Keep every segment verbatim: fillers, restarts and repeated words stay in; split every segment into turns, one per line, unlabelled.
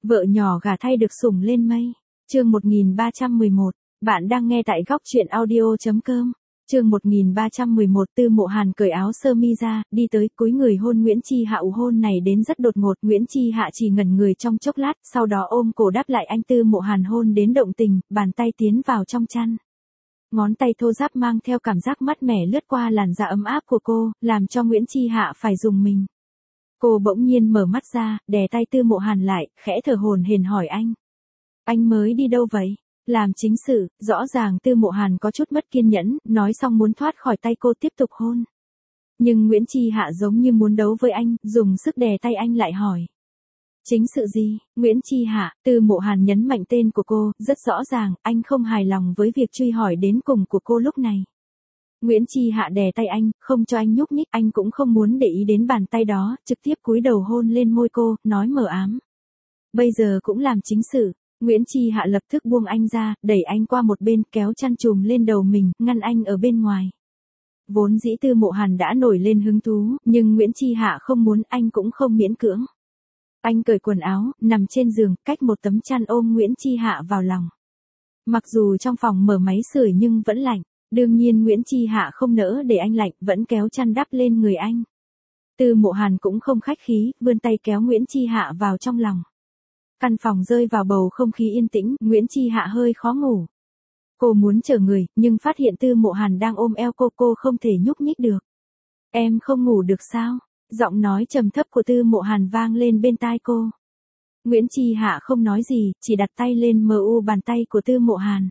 Vợ nhỏ gả thay được sủng lên mây. Chương một nghìn ba trăm mười một. Bạn đang nghe tại góc truyện audio chấm com. Chương một nghìn ba trăm mười một. Tư Mộ Hàn cởi áo sơ mi ra, đi tới cúi người hôn Nguyễn Chi Hạ. Hôn này đến rất đột ngột, Nguyễn Chi Hạ chỉ ngẩn người trong chốc lát, sau đó ôm cổ đáp lại anh. Tư Mộ Hàn hôn đến động tình, bàn tay tiến vào trong chăn. Ngón tay thô ráp mang theo cảm giác mát mẻ lướt qua làn da ấm áp của cô, làm cho Nguyễn Chi Hạ phải rùng mình. Cô bỗng nhiên mở mắt ra, đè tay Tư Mộ Hàn lại, khẽ thở hổn hển hỏi anh. Anh mới đi đâu vậy? Làm chính sự, rõ ràng Tư Mộ Hàn có chút mất kiên nhẫn, nói xong muốn thoát khỏi tay cô tiếp tục hôn. Nhưng Nguyễn Chi Hạ giống như muốn đấu với anh, dùng sức đè tay anh lại hỏi. Chính sự gì? Nguyễn Chi Hạ, Tư Mộ Hàn nhấn mạnh tên của cô, rất rõ ràng, anh không hài lòng với việc truy hỏi đến cùng của cô lúc này. Nguyễn Chi Hạ đè tay anh, không cho anh nhúc nhích, anh cũng không muốn để ý đến bàn tay đó, trực tiếp cúi đầu hôn lên môi cô, nói mờ ám. Bây giờ cũng làm chính sự. Nguyễn Chi Hạ lập tức buông anh ra, đẩy anh qua một bên, kéo chăn trùm lên đầu mình, ngăn anh ở bên ngoài. Vốn dĩ Tư Mộ Hàn đã nổi lên hứng thú, nhưng Nguyễn Chi Hạ không muốn, anh cũng không miễn cưỡng. Anh cởi quần áo, nằm trên giường, cách một tấm chăn ôm Nguyễn Chi Hạ vào lòng. Mặc dù trong phòng mở máy sưởi nhưng vẫn lạnh, đương nhiên Nguyễn Chi Hạ không nỡ để anh lạnh, vẫn kéo chăn đắp lên người anh. Tư Mộ Hàn cũng không khách khí, vươn tay kéo Nguyễn Chi Hạ vào trong lòng. Căn phòng rơi vào bầu không khí yên tĩnh, Nguyễn Chi Hạ hơi khó ngủ. Cô muốn trở người, nhưng phát hiện Tư Mộ Hàn đang ôm eo cô, cô không thể nhúc nhích được. Em không ngủ được sao? Giọng nói trầm thấp của Tư Mộ Hàn vang lên bên tai cô. Nguyễn Chi Hạ không nói gì, chỉ đặt tay lên mờ u bàn tay của Tư Mộ Hàn.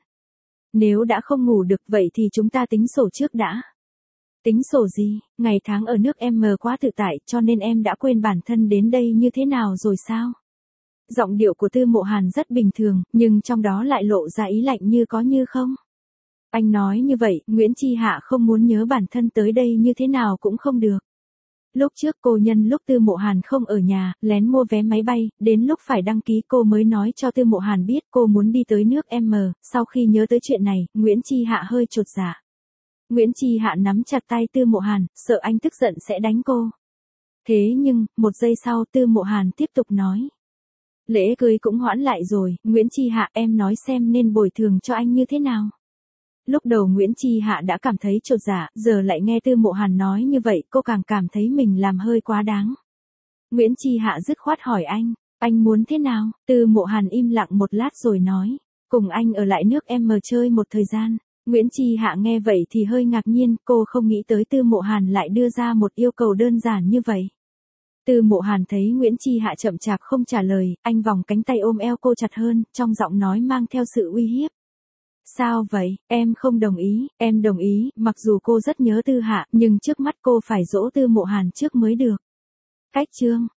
Nếu đã không ngủ được vậy thì chúng ta tính sổ trước đã. Tính sổ gì? Ngày tháng ở nước em mờ quá tự tại, cho nên em đã quên bản thân đến đây như thế nào rồi sao? Giọng điệu của Tư Mộ Hàn rất bình thường, nhưng trong đó lại lộ ra ý lạnh như có như không. Anh nói như vậy, Nguyễn Chi Hạ không muốn nhớ bản thân tới đây như thế nào cũng không được. Lúc trước cô nhân lúc Tư Mộ Hàn không ở nhà, lén mua vé máy bay, đến lúc phải đăng ký cô mới nói cho Tư Mộ Hàn biết cô muốn đi tới nước M, sau khi nhớ tới chuyện này, Nguyễn Chi Hạ hơi chột dạ. Nguyễn Chi Hạ nắm chặt tay Tư Mộ Hàn, sợ anh tức giận sẽ đánh cô. Thế nhưng, một giây sau Tư Mộ Hàn tiếp tục nói. Lễ cưới cũng hoãn lại rồi, Nguyễn Chi Hạ em nói xem nên bồi thường cho anh như thế nào. Lúc đầu Nguyễn Chi Hạ đã cảm thấy chột dạ, giờ lại nghe Tư Mộ Hàn nói như vậy, cô càng cảm thấy mình làm hơi quá đáng. Nguyễn Chi Hạ dứt khoát hỏi anh, anh muốn thế nào? Tư Mộ Hàn im lặng một lát rồi nói, cùng anh ở lại nước em mờ chơi một thời gian. Nguyễn Chi Hạ nghe vậy thì hơi ngạc nhiên, cô không nghĩ tới Tư Mộ Hàn lại đưa ra một yêu cầu đơn giản như vậy. Tư Mộ Hàn thấy Nguyễn Chi Hạ chậm chạp không trả lời, anh vòng cánh tay ôm eo cô chặt hơn, trong giọng nói mang theo sự uy hiếp. Sao vậy, em không đồng ý, em đồng ý, mặc dù cô rất nhớ Tư Hạ, nhưng trước mắt cô phải dỗ Tư Mộ Hàn trước mới được. Cách chương,